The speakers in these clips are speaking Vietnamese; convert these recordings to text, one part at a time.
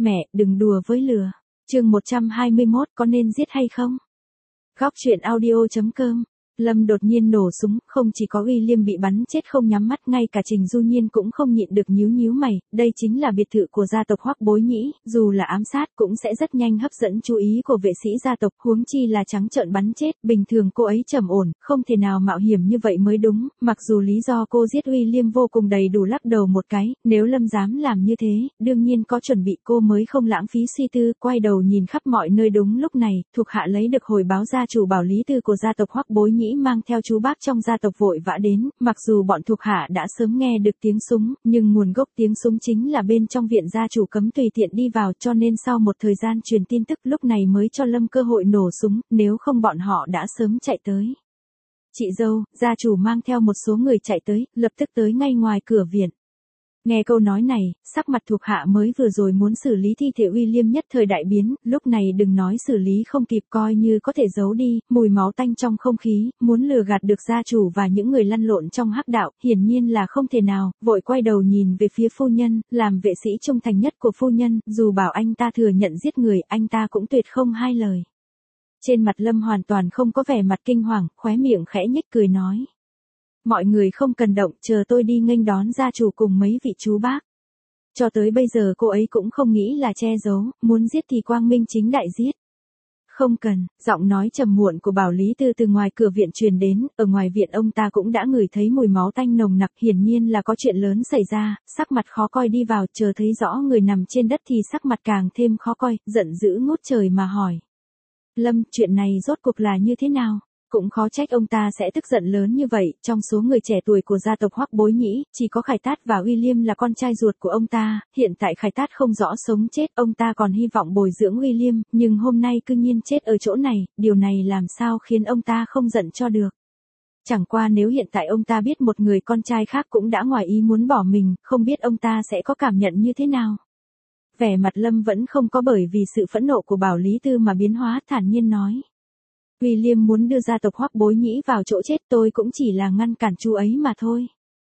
Mẹ, đừng đùa với lừa. Chương 121 có nên giết hay không? Góc truyện audio.com. Lâm đột nhiên nổ súng, không chỉ có William bị bắn chết không nhắm mắt, ngay cả Trình Du Nhiên cũng không nhịn được nhíu mày, đây chính là biệt thự của gia tộc Hoắc Bối Nhĩ, dù là ám sát cũng sẽ rất nhanh hấp dẫn chú ý của vệ sĩ gia tộc, huống chi là trắng trợn bắn chết, bình thường cô ấy trầm ổn, không thể nào mạo hiểm như vậy mới đúng, mặc dù lý do cô giết William vô cùng đầy đủ, lắc đầu một cái, nếu Lâm dám làm như thế, đương nhiên có chuẩn bị, cô mới không lãng phí suy tư, quay đầu nhìn khắp mọi nơi. Đúng lúc này, thuộc hạ lấy được hồi báo gia chủ Bảo Lý Tư của gia tộc Hoắc Bối Nhĩ mang theo chú bác trong gia tộc vội vã đến, mặc dù bọn thuộc hạ đã sớm nghe được tiếng súng, nhưng nguồn gốc tiếng súng chính là bên trong viện gia chủ cấm tùy tiện đi vào, cho nên sau một thời gian truyền tin tức lúc này mới cho Lâm cơ hội nổ súng, nếu không bọn họ đã sớm chạy tới. Chị dâu, gia chủ mang theo một số người chạy tới, lập tức tới ngay ngoài cửa viện. Nghe câu nói này, sắc mặt thuộc hạ mới vừa rồi muốn xử lý thi thể William nhất thời đại biến, lúc này đừng nói xử lý không kịp, coi như có thể giấu đi, mùi máu tanh trong không khí, muốn lừa gạt được gia chủ và những người lăn lộn trong hắc đạo, hiển nhiên là không thể nào, vội quay đầu nhìn về phía phu nhân, làm vệ sĩ trung thành nhất của phu nhân, dù bảo anh ta thừa nhận giết người, anh ta cũng tuyệt không hai lời. Trên mặt Lâm hoàn toàn không có vẻ mặt kinh hoàng, khóe miệng khẽ nhếch cười nói. Mọi người không cần động, chờ tôi đi nghênh đón gia chủ cùng mấy vị chú bác. Cho tới bây giờ cô ấy cũng không nghĩ là che giấu, muốn giết thì quang minh chính đại giết. Không cần, giọng nói trầm muộn của Bảo Lý Tư từ ngoài cửa viện truyền đến, ở ngoài viện ông ta cũng đã ngửi thấy mùi máu tanh nồng nặc, hiển nhiên là có chuyện lớn xảy ra, sắc mặt khó coi đi vào, chờ thấy rõ người nằm trên đất thì sắc mặt càng thêm khó coi, giận dữ ngút trời mà hỏi. Lâm, chuyện này rốt cuộc là như thế nào? Cũng khó trách ông ta sẽ tức giận lớn như vậy, trong số người trẻ tuổi của gia tộc Hoắc Bối Nhĩ, chỉ có Khải Tát và William là con trai ruột của ông ta, hiện tại Khải Tát không rõ sống chết, ông ta còn hy vọng bồi dưỡng William, nhưng hôm nay cư nhiên chết ở chỗ này, điều này làm sao khiến ông ta không giận cho được. Chẳng qua nếu hiện tại ông ta biết một người con trai khác cũng đã ngoài ý muốn bỏ mình, không biết ông ta sẽ có cảm nhận như thế nào. Vẻ mặt Lâm vẫn không có bởi vì sự phẫn nộ của Bảo Lý Tư mà biến hóa, thản nhiên nói. William muốn đưa gia tộc Hoắc Bối Nhĩ vào chỗ chết, tôi cũng chỉ là ngăn cản chú ấy mà thôi.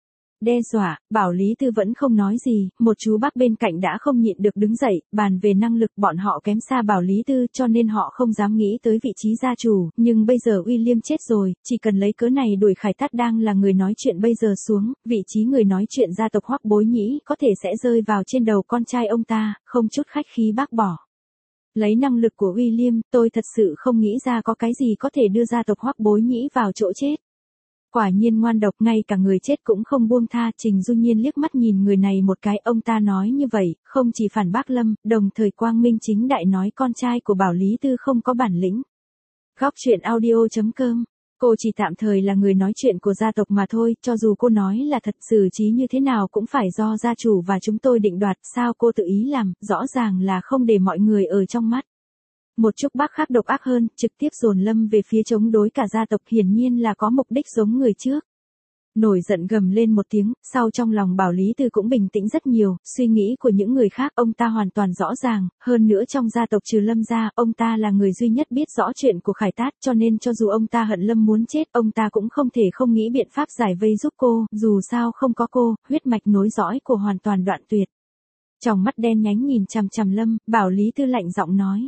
Đe dọa, Bảo Lý Tư vẫn không nói gì, một chú bác bên cạnh đã không nhịn được đứng dậy, bàn về năng lực bọn họ kém xa Bảo Lý Tư cho nên họ không dám nghĩ tới vị trí gia chủ, nhưng bây giờ William chết rồi, chỉ cần lấy cớ này đuổi Khải Tát đang là người nói chuyện bây giờ xuống, vị trí người nói chuyện gia tộc Hoắc Bối Nhĩ có thể sẽ rơi vào trên đầu con trai ông ta, không chút khách khí bác bỏ. Lấy năng lực của William, tôi thật sự không nghĩ ra có cái gì có thể đưa gia tộc Hoắc Bối Nhĩ vào chỗ chết. Quả nhiên ngoan độc, ngay cả người chết cũng không buông tha. Trình Du Nhiên liếc mắt nhìn người này một cái, ông ta nói như vậy, không chỉ phản bác Lâm, đồng thời quang minh chính đại nói con trai của Bảo Lý Tư không có bản lĩnh. Góc truyện audio.com. Cô chỉ tạm thời là người nói chuyện của gia tộc mà thôi, cho dù cô nói là thật, xử trí như thế nào cũng phải do gia chủ và chúng tôi định đoạt, sao cô tự ý làm, rõ ràng là không để mọi người ở trong mắt. Một chút bác khác độc ác hơn, trực tiếp dồn Lâm về phía chống đối cả gia tộc, hiển nhiên là có mục đích giống người trước. Nổi giận gầm lên một tiếng, sau trong lòng Bảo Lý Tư cũng bình tĩnh rất nhiều, suy nghĩ của những người khác ông ta hoàn toàn rõ ràng, hơn nữa trong gia tộc trừ Lâm ra, ông ta là người duy nhất biết rõ chuyện của Khải Tát, cho nên cho dù ông ta hận Lâm muốn chết, ông ta cũng không thể không nghĩ biện pháp giải vây giúp cô, dù sao không có cô, huyết mạch nối dõi của hoàn toàn đoạn tuyệt. Trong mắt đen nhánh nhìn chằm chằm Lâm, Bảo Lý Tư lạnh giọng nói.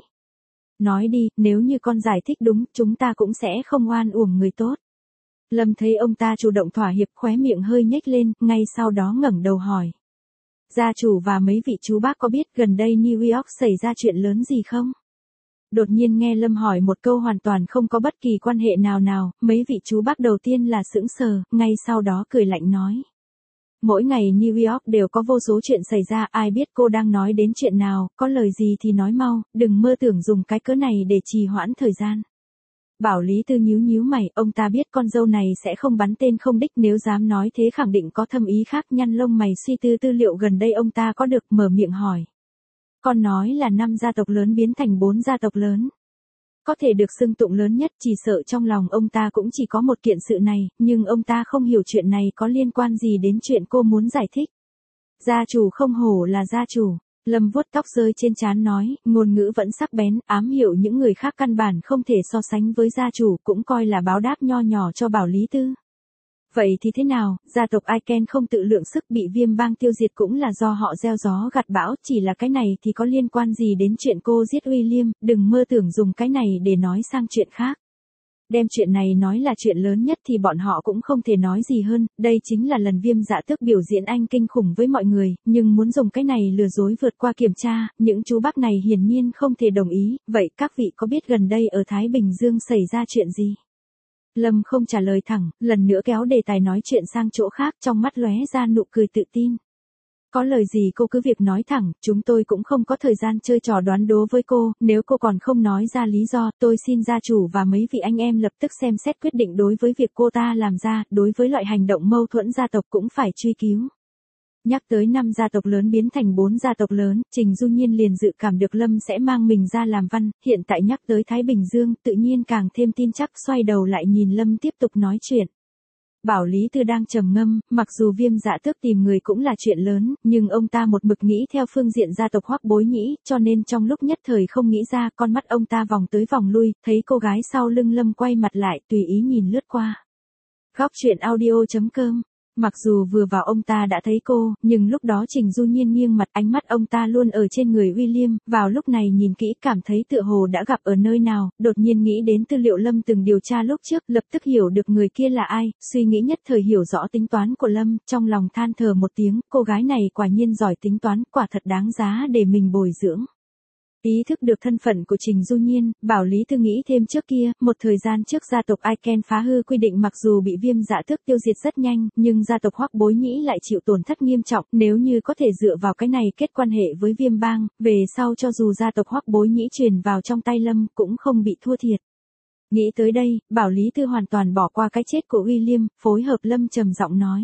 Nói đi, nếu như con giải thích đúng, chúng ta cũng sẽ không oan uổng người tốt. Lâm thấy ông ta chủ động thỏa hiệp, khóe miệng hơi nhếch lên, ngay sau đó ngẩng đầu hỏi. Gia chủ và mấy vị chú bác có biết gần đây New York xảy ra chuyện lớn gì không? Đột nhiên nghe Lâm hỏi một câu hoàn toàn không có bất kỳ quan hệ nào, mấy vị chú bác đầu tiên là sững sờ, ngay sau đó cười lạnh nói. Mỗi ngày New York đều có vô số chuyện xảy ra, ai biết cô đang nói đến chuyện nào, có lời gì thì nói mau, đừng mơ tưởng dùng cái cớ này để trì hoãn thời gian. Bảo Lý Tư nhíu mày, ông ta biết con dâu này sẽ không bắn tên không đích, nếu dám nói thế khẳng định có thâm ý khác, nhăn lông mày suy tư tư liệu gần đây ông ta có được, mở miệng hỏi. Con nói là 5 gia tộc lớn biến thành 4 gia tộc lớn. Có thể được xưng tụng lớn nhất, chỉ sợ trong lòng ông ta cũng chỉ có một kiện sự này, nhưng ông ta không hiểu chuyện này có liên quan gì đến chuyện cô muốn giải thích. Gia chủ không hổ là gia chủ. Lâm vuốt tóc rơi trên trán nói, ngôn ngữ vẫn sắc bén, ám hiệu những người khác căn bản không thể so sánh với gia chủ, cũng coi là báo đáp nho nhỏ cho Bảo Lý Tư. Vậy thì thế nào, gia tộc Aiken không tự lượng sức bị Viêm bang tiêu diệt cũng là do họ gieo gió gặt bão, chỉ là cái này thì có liên quan gì đến chuyện cô giết William, đừng mơ tưởng dùng cái này để nói sang chuyện khác. Đem chuyện này nói là chuyện lớn nhất thì bọn họ cũng không thể nói gì hơn, đây chính là lần Viêm Dạ Tước biểu diễn anh kinh khủng với mọi người, nhưng muốn dùng cái này lừa dối vượt qua kiểm tra, những chú bác này hiển nhiên không thể đồng ý, vậy các vị có biết gần đây ở Thái Bình Dương xảy ra chuyện gì? Lâm không trả lời thẳng, lần nữa kéo đề tài nói chuyện sang chỗ khác, trong mắt lóe ra nụ cười tự tin. Có lời gì cô cứ việc nói thẳng, chúng tôi cũng không có thời gian chơi trò đoán đố với cô, nếu cô còn không nói ra lý do, tôi xin gia chủ và mấy vị anh em lập tức xem xét quyết định đối với việc cô ta làm ra, đối với loại hành động mâu thuẫn gia tộc cũng phải truy cứu. Nhắc tới 5 gia tộc lớn biến thành 4 gia tộc lớn, Trình Du Nhiên liền dự cảm được Lâm sẽ mang mình ra làm văn, hiện tại nhắc tới Thái Bình Dương, tự nhiên càng thêm tin chắc, xoay đầu lại nhìn Lâm tiếp tục nói chuyện. Bảo Lý Tư đang trầm ngâm, mặc dù Viêm Dạ Tước tìm người cũng là chuyện lớn, nhưng ông ta một mực nghĩ theo phương diện gia tộc Hoắc Bối Nhĩ, cho nên trong lúc nhất thời không nghĩ ra, con mắt ông ta vòng tới vòng lui, thấy cô gái sau lưng Lâm quay mặt lại, tùy ý nhìn lướt qua. Góc truyện audio.com. Mặc dù vừa vào ông ta đã thấy cô, nhưng lúc đó Trình Du Nhiên nghiêng mặt, ánh mắt ông ta luôn ở trên người William, vào lúc này nhìn kỹ cảm thấy tựa hồ đã gặp ở nơi nào, đột nhiên nghĩ đến tư liệu Lâm từng điều tra lúc trước, lập tức hiểu được người kia là ai, suy nghĩ nhất thời hiểu rõ tính toán của Lâm, trong lòng than thở một tiếng, cô gái này quả nhiên giỏi tính toán, quả thật đáng giá để mình bồi dưỡng. Ý thức được thân phận của Trình Du Nhiên, Bảo Lý Tư nghĩ thêm trước kia, một thời gian trước gia tộc Aiken phá hư quy định mặc dù bị Viêm Dạ Tước tiêu diệt rất nhanh, nhưng gia tộc Hoắc Bối Nhĩ lại chịu tổn thất nghiêm trọng, nếu như có thể dựa vào cái này kết quan hệ với Viêm bang, về sau cho dù gia tộc Hoắc Bối Nhĩ truyền vào trong tay Lâm cũng không bị thua thiệt. Nghĩ tới đây, Bảo Lý Tư hoàn toàn bỏ qua cái chết của William, phối hợp Lâm trầm giọng nói.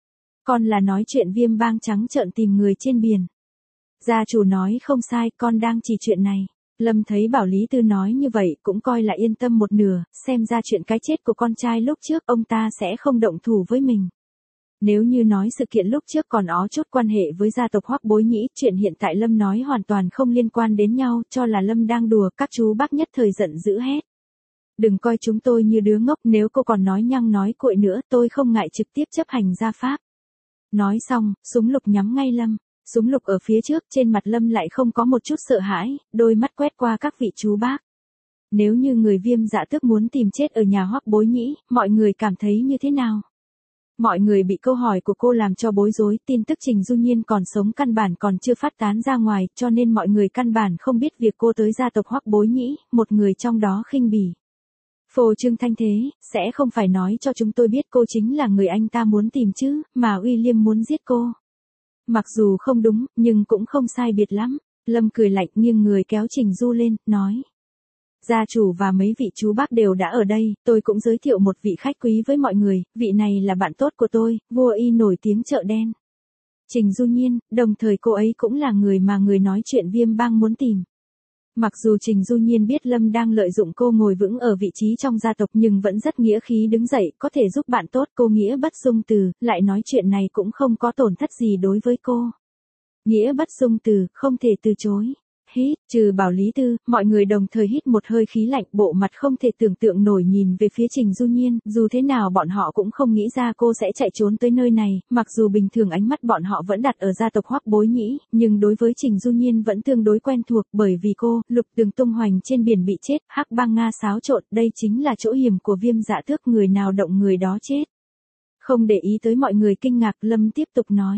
Con là nói chuyện Viêm bang trắng trợn tìm người trên biển. Gia chủ nói không sai, con đang chỉ chuyện này. Lâm thấy Bảo Lý Tư nói như vậy cũng coi là yên tâm một nửa, xem ra chuyện cái chết của con trai lúc trước ông ta sẽ không động thủ với mình. Nếu như nói sự kiện lúc trước còn ó chút quan hệ với gia tộc Hoắc Bối Nhĩ, chuyện hiện tại Lâm nói hoàn toàn không liên quan đến nhau, cho là Lâm đang đùa, các chú bác nhất thời giận dữ hét. Đừng coi chúng tôi như đứa ngốc, nếu cô còn nói nhăng nói cuội nữa, tôi không ngại trực tiếp chấp hành gia pháp. Nói xong, súng lục nhắm ngay Lâm. Súng lục ở phía trước, trên mặt Lâm lại không có một chút sợ hãi, đôi mắt quét qua các vị chú bác. Nếu như người Viêm Dạ Tước muốn tìm chết ở nhà Hoắc Bối Nhĩ, mọi người cảm thấy như thế nào? Mọi người bị câu hỏi của cô làm cho bối rối, tin tức Trình Du Nhiên còn sống căn bản còn chưa phát tán ra ngoài, cho nên mọi người căn bản không biết việc cô tới gia tộc Hoắc Bối Nhĩ, một người trong đó khinh bỉ. Phô trương thanh thế, sẽ không phải nói cho chúng tôi biết cô chính là người anh ta muốn tìm chứ, mà William muốn giết cô. Mặc dù không đúng, nhưng cũng không sai biệt lắm. Lâm cười lạnh nghiêng người kéo Trình Du lên, nói. Gia chủ và mấy vị chú bác đều đã ở đây, tôi cũng giới thiệu một vị khách quý với mọi người, vị này là bạn tốt của tôi, vua y nổi tiếng chợ đen. Trình Du Nhiên, đồng thời cô ấy cũng là người mà người nói chuyện Viêm bang muốn tìm. Mặc dù Trình Du Nhiên biết Lâm đang lợi dụng cô ngồi vững ở vị trí trong gia tộc nhưng vẫn rất nghĩa khí đứng dậy, có thể giúp bạn tốt cô nghĩa bất dung từ, lại nói chuyện này cũng không có tổn thất gì đối với cô. Nghĩa bất dung từ, không thể từ chối. Hít, trừ Bảo Lý Tư, mọi người đồng thời hít một hơi khí lạnh, bộ mặt không thể tưởng tượng nổi nhìn về phía Trình Du Nhiên, dù thế nào bọn họ cũng không nghĩ ra cô sẽ chạy trốn tới nơi này, mặc dù bình thường ánh mắt bọn họ vẫn đặt ở gia tộc Hoắc Bối Nhĩ, nhưng đối với Trình Du Nhiên vẫn tương đối quen thuộc, bởi vì cô, Lục Tường tung hoành trên biển bị chết, Hắc Bang Nga xáo trộn, đây chính là chỗ hiểm của Viêm Dạ Tước, người nào động người đó chết. Không để ý tới mọi người kinh ngạc, Lâm tiếp tục nói.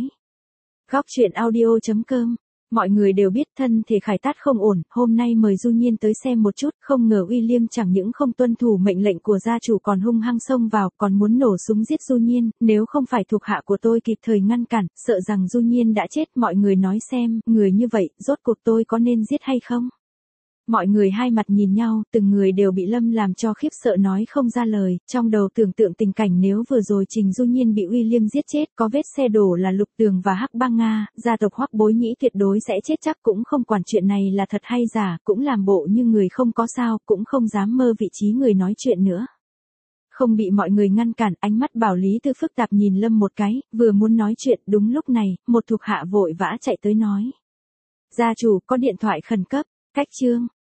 Góc truyện audio.com. Mọi người đều biết thân thể Khải Tát không ổn, hôm nay mời Du Nhiên tới xem một chút, không ngờ William chẳng những không tuân thủ mệnh lệnh của gia chủ còn hung hăng xông vào, còn muốn nổ súng giết Du Nhiên, nếu không phải thuộc hạ của tôi kịp thời ngăn cản, sợ rằng Du Nhiên đã chết, mọi người nói xem, người như vậy, rốt cuộc tôi có nên giết hay không? Mọi người hai mặt nhìn nhau, từng người đều bị Lâm làm cho khiếp sợ nói không ra lời, trong đầu tưởng tượng tình cảnh nếu vừa rồi Trình Du Nhiên bị William giết chết, có vết xe đổ là Lục Tường và Hắc Bang Nga, gia tộc Hoắc Bối Nhĩ tuyệt đối sẽ chết chắc, cũng không quản chuyện này là thật hay giả, cũng làm bộ như người không có sao, cũng không dám mơ vị trí người nói chuyện nữa. Không bị mọi người ngăn cản, ánh mắt Bảo Lý Tư phức tạp nhìn Lâm một cái, vừa muốn nói chuyện, đúng lúc này, một thuộc hạ vội vã chạy tới nói. Gia chủ, có điện thoại khẩn cấp. Cách chương